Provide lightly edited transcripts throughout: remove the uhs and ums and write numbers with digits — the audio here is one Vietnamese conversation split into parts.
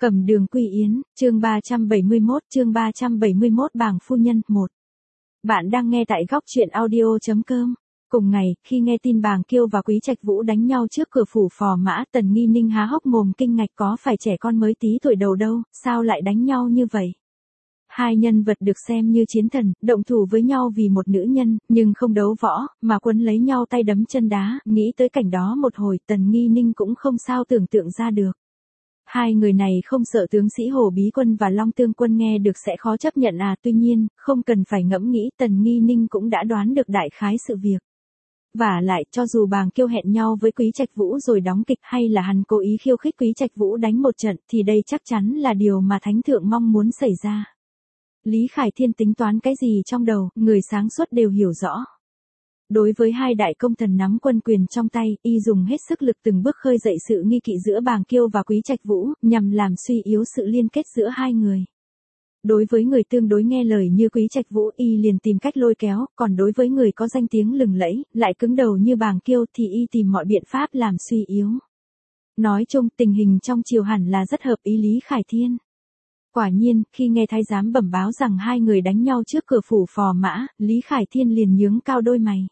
Cẩm Đường Quy Yến, chương 371 bảng phu nhân, 1. Bạn đang nghe tại góc truyện audio.com. Cùng ngày, khi nghe tin Bàng Kiêu và Quý Trạch Vũ đánh nhau trước cửa phủ Phò Mã, Tần Nghi Ninh há hốc mồm kinh ngạc, có phải trẻ con mới tí tuổi đầu đâu, sao lại đánh nhau như vậy? Hai nhân vật được xem như chiến thần, động thủ với nhau vì một nữ nhân, nhưng không đấu võ, mà quấn lấy nhau tay đấm chân đá, nghĩ tới cảnh đó một hồi, Tần Nghi Ninh cũng không sao tưởng tượng ra được. Hai người này không sợ tướng sĩ Hồ Bí Quân và Long Tương Quân nghe được sẽ khó chấp nhận à, tuy nhiên, không cần phải ngẫm nghĩ, Tần Nghi Ninh cũng đã đoán được đại khái sự việc. Vả lại, cho dù Bàng Kiêu hẹn nhau với Quý Trạch Vũ rồi đóng kịch, hay là hắn cố ý khiêu khích Quý Trạch Vũ đánh một trận, thì đây chắc chắn là điều mà Thánh Thượng mong muốn xảy ra. Lý Khải Thiên tính toán cái gì trong đầu, người sáng suốt đều hiểu rõ. Đối với hai đại công thần nắm quân quyền trong tay, y dùng hết sức lực từng bước khơi dậy sự nghi kỵ giữa Bàng Kiêu và Quý Trạch Vũ, nhằm làm suy yếu sự liên kết giữa hai người. Đối với người tương đối nghe lời như Quý Trạch Vũ, y liền tìm cách lôi kéo, còn đối với người có danh tiếng lừng lẫy, lại cứng đầu như Bàng Kiêu thì y tìm mọi biện pháp làm suy yếu. Nói chung, tình hình trong triều hẳn là rất hợp ý Lý Khải Thiên. Quả nhiên, khi nghe thái giám bẩm báo rằng hai người đánh nhau trước cửa phủ Phò Mã, Lý Khải Thiên liền nhướng cao đôi mày.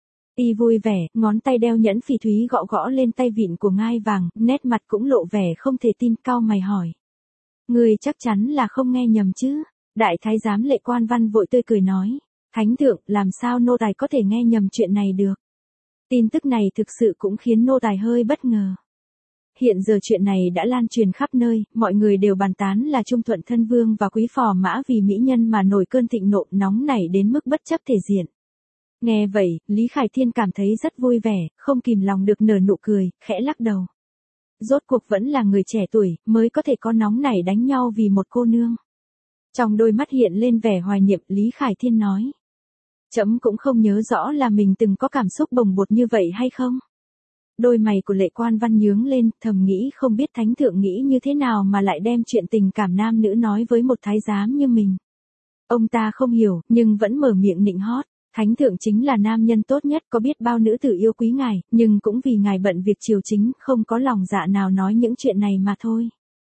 Y vui vẻ, ngón tay đeo nhẫn phỉ thúy gõ gõ lên tay vịn của ngai vàng, nét mặt cũng lộ vẻ không thể tin, cau mày hỏi. Người chắc chắn là không nghe nhầm chứ? Đại thái giám Lệ Quan Văn vội tươi cười nói. Thánh thượng, làm sao nô tài có thể nghe nhầm chuyện này được? Tin tức này thực sự cũng khiến nô tài hơi bất ngờ. Hiện giờ chuyện này đã lan truyền khắp nơi, mọi người đều bàn tán là Trung Thuận Thân Vương và Quý Phò Mã vì mỹ nhân mà nổi cơn thịnh nộ, nóng nảy đến mức bất chấp thể diện. Nghe vậy, Lý Khải Thiên cảm thấy rất vui vẻ, không kìm lòng được nở nụ cười, khẽ lắc đầu. Rốt cuộc vẫn là người trẻ tuổi, mới có thể có nóng nảy đánh nhau vì một cô nương. Trong đôi mắt hiện lên vẻ hoài niệm, Lý Khải Thiên nói. Trẫm cũng không nhớ rõ là mình từng có cảm xúc bồng bột như vậy hay không? Đôi mày của Lệ Quan Văn nhướng lên, thầm nghĩ không biết Thánh Thượng nghĩ như thế nào mà lại đem chuyện tình cảm nam nữ nói với một thái giám như mình. Ông ta không hiểu, nhưng vẫn mở miệng nịnh hót. Thánh Thượng chính là nam nhân tốt nhất, có biết bao nữ tử yêu quý ngài, nhưng cũng vì ngài bận việc triều chính, không có lòng dạ nào nói những chuyện này mà thôi.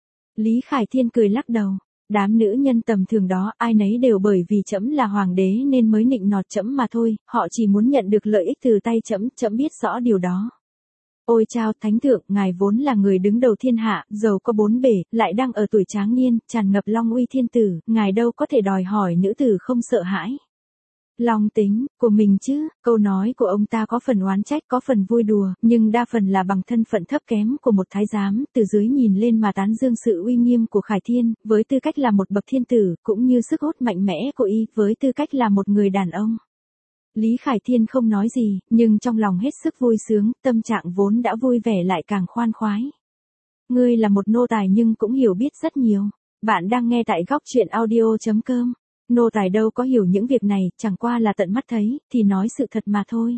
Lý Khải Thiên cười lắc đầu. Đám nữ nhân tầm thường đó, ai nấy đều bởi vì trẫm là hoàng đế nên mới nịnh nọt trẫm mà thôi, họ chỉ muốn nhận được lợi ích từ tay trẫm, trẫm biết rõ điều đó. Ôi chao, Thánh Thượng, ngài vốn là người đứng đầu thiên hạ, giàu có bốn bể, lại đang ở tuổi tráng niên, tràn ngập long uy thiên tử, ngài đâu có thể đòi hỏi nữ tử không sợ hãi. Long tính, của mình chứ, câu nói của ông ta có phần oán trách, có phần vui đùa, nhưng đa phần là bằng thân phận thấp kém của một thái giám, từ dưới nhìn lên mà tán dương sự uy nghiêm của Khải Thiên, với tư cách là một bậc thiên tử, cũng như sức hút mạnh mẽ của y, với tư cách là một người đàn ông. Lý Khải Thiên không nói gì, nhưng trong lòng hết sức vui sướng, tâm trạng vốn đã vui vẻ lại càng khoan khoái. Ngươi là một nô tài nhưng cũng hiểu biết rất nhiều. Bạn đang nghe tại góc truyện audio.com. Nô tài đâu có hiểu những việc này, chẳng qua là tận mắt thấy, thì nói sự thật mà thôi.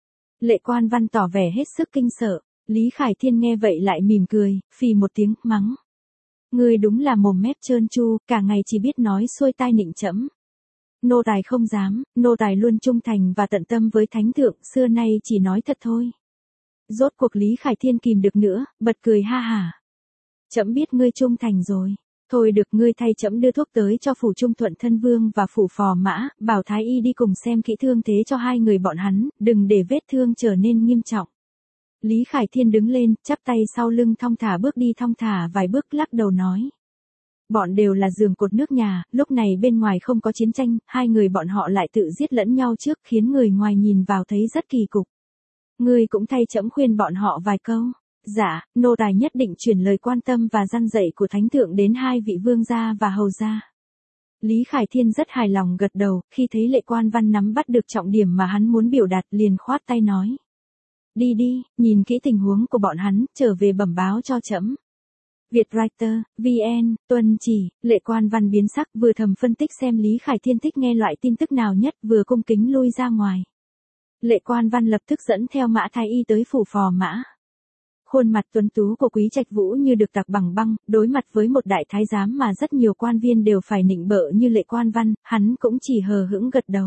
Lệ Quan Văn tỏ vẻ hết sức kinh sợ. Lý Khải Thiên nghe vậy lại mỉm cười, phì một tiếng, mắng. Ngươi đúng là mồm mép trơn tru, cả ngày chỉ biết nói xuôi tai nịnh trẫm. Nô tài không dám, nô tài luôn trung thành và tận tâm với Thánh Thượng, xưa nay chỉ nói thật thôi. Rốt cuộc Lý Khải Thiên kìm được nữa, bật cười ha hả. Trẫm biết ngươi trung thành rồi. Thôi được, ngươi thay trẫm đưa thuốc tới cho phủ Trung Thuận Thân Vương và phủ Phò Mã, bảo thái y đi cùng xem kỹ thương thế cho hai người bọn hắn, đừng để vết thương trở nên nghiêm trọng. Lý Khải Thiên đứng lên, chắp tay sau lưng thong thả bước đi thong thả vài bước, lắc đầu nói. Bọn đều là giường cột nước nhà, lúc này bên ngoài không có chiến tranh, hai người bọn họ lại tự giết lẫn nhau trước, khiến người ngoài nhìn vào thấy rất kỳ cục. Ngươi cũng thay trẫm khuyên bọn họ vài câu. Dạ, nô tài nhất định truyền lời quan tâm và răn dạy của Thánh Thượng đến hai vị vương gia và hầu gia. Lý Khải Thiên rất hài lòng gật đầu, khi thấy Lệ Quan Văn nắm bắt được trọng điểm mà hắn muốn biểu đạt, liền khoát tay nói. Đi đi, nhìn kỹ tình huống của bọn hắn, trở về bẩm báo cho trẫm. Vietwriter, VN, tuân chỉ, Lệ Quan Văn biến sắc, vừa thầm phân tích xem Lý Khải Thiên thích nghe loại tin tức nào nhất, vừa cung kính lui ra ngoài. Lệ Quan Văn lập tức dẫn theo Mã Thái Y tới phủ Phò Mã. Khuôn mặt tuấn tú của Quý Trạch Vũ như được tạc bằng băng, đối mặt với một đại thái giám mà rất nhiều quan viên đều phải nịnh bợ như Lệ Quan Văn, hắn cũng chỉ hờ hững gật đầu.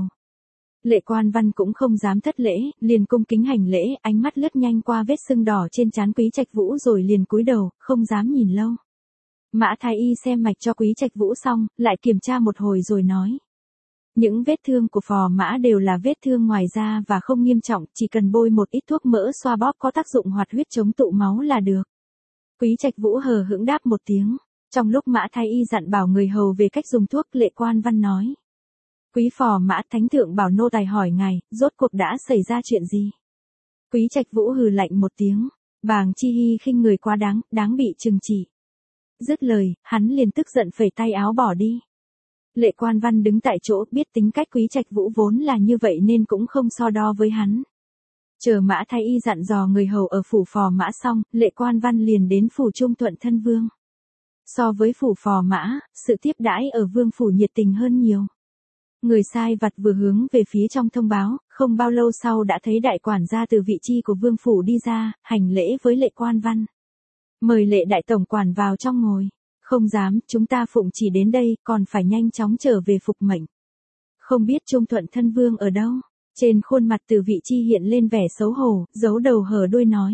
Lệ Quan Văn cũng không dám thất lễ, liền cung kính hành lễ, ánh mắt lướt nhanh qua vết sưng đỏ trên trán Quý Trạch Vũ rồi liền cúi đầu, không dám nhìn lâu. Mã Thái Y xem mạch cho Quý Trạch Vũ xong, lại kiểm tra một hồi rồi nói. Những vết thương của phò mã đều là vết thương ngoài da và không nghiêm trọng, chỉ cần bôi một ít thuốc mỡ xoa bóp có tác dụng hoạt huyết chống tụ máu là được. Quý Trạch Vũ hờ hững đáp một tiếng. Trong lúc Mã Thái Y dặn bảo người hầu về cách dùng thuốc, Lệ Quan Văn nói. Quý phò mã, thánh thượng bảo nô tài hỏi ngài, rốt cuộc đã xảy ra chuyện gì? Quý Trạch Vũ hừ lạnh một tiếng. Bàng Chi Hy khinh người quá đáng, đáng bị trừng trị. Dứt lời, hắn liền tức giận phẩy tay áo bỏ đi. Lệ Quan Văn đứng tại chỗ, biết tính cách Quý Trạch Vũ vốn là như vậy nên cũng không so đo với hắn. Chờ Mã Thái Y dặn dò người hầu ở phủ phò mã xong, Lệ Quan Văn liền đến phủ Trung Thuận Thân Vương. So với phủ phò mã, sự tiếp đãi ở vương phủ nhiệt tình hơn nhiều. Người sai vặt vừa hướng về phía trong thông báo, không bao lâu sau đã thấy đại quản gia từ vị chi của vương phủ đi ra, hành lễ với Lệ Quan Văn. Mời Lệ đại tổng quản vào trong ngồi. Không dám, chúng ta phụng chỉ đến đây, còn phải nhanh chóng trở về phục mệnh. Không biết Trung Thuận Thân Vương ở đâu? Trên khuôn mặt từ vị chi hiện lên vẻ xấu hổ, giấu đầu hở đuôi nói.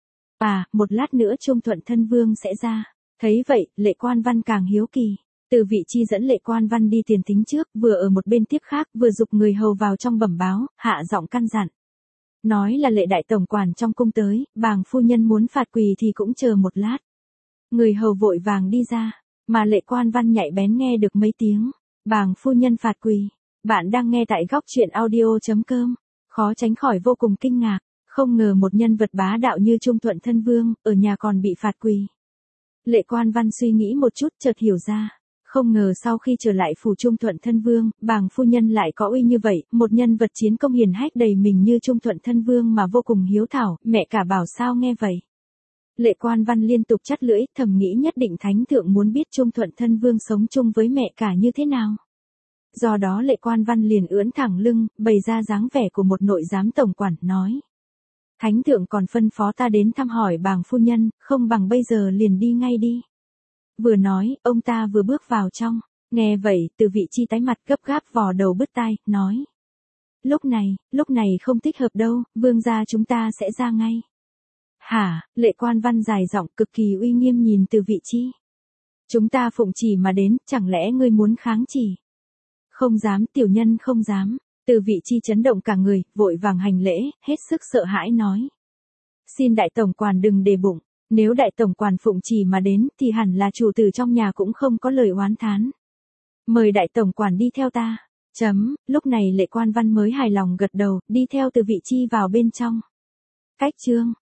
Một lát nữa Trung Thuận Thân Vương sẽ ra. Thấy vậy, Lệ Quan Văn càng hiếu kỳ. Từ vị chi dẫn Lệ Quan Văn đi tiền thính trước, vừa ở một bên tiếp khác, vừa giục người hầu vào trong bẩm báo, hạ giọng căn dặn. Nói là Lệ đại tổng quản trong cung tới, bàng phu nhân muốn phạt quỳ thì cũng chờ một lát. Người hầu vội vàng đi ra, mà Lệ Quan Văn nhạy bén nghe được mấy tiếng. Bàng phu nhân phạt quỳ. Bạn đang nghe tại góc truyện audio.com. Khó tránh khỏi vô cùng kinh ngạc, không ngờ một nhân vật bá đạo như Trung Thuận Thân Vương, ở nhà còn bị phạt quỳ. Lệ Quan Văn suy nghĩ một chút chợt hiểu ra. Không ngờ sau khi trở lại phủ Trung Thuận Thân Vương, bàng phu nhân lại có uy như vậy, một nhân vật chiến công hiển hách đầy mình như Trung Thuận Thân Vương mà vô cùng hiếu thảo, mẹ cả bảo sao nghe vậy. Lệ Quan Văn liên tục chắt lưỡi, thầm nghĩ nhất định thánh thượng muốn biết Trung Thuận Thân Vương sống chung với mẹ cả như thế nào. Do đó Lệ Quan Văn liền ưỡn thẳng lưng, bày ra dáng vẻ của một nội giám tổng quản, nói. Thánh thượng còn phân phó ta đến thăm hỏi bàng phu nhân, không bằng bây giờ liền đi ngay đi. Vừa nói, ông ta vừa bước vào trong. Nghe vậy, từ vị chi tái mặt gấp gáp vò đầu bứt tai, nói. Lúc này không thích hợp đâu, vương gia chúng ta sẽ ra ngay. Hả? Lệ Quan Văn dài giọng cực kỳ uy nghiêm nhìn từ vị chi. Chúng ta phụng chỉ mà đến, chẳng lẽ ngươi muốn kháng chỉ? Không dám, tiểu nhân không dám. Từ vị chi chấn động cả người, vội vàng hành lễ, hết sức sợ hãi nói. Xin đại tổng quản đừng để bụng, nếu đại tổng quản phụng chỉ mà đến thì hẳn là chủ tử trong nhà cũng không có lời oán thán. Mời đại tổng quản đi theo ta. Lúc này Lệ Quan Văn mới hài lòng gật đầu, đi theo từ vị chi vào bên trong. Cách chương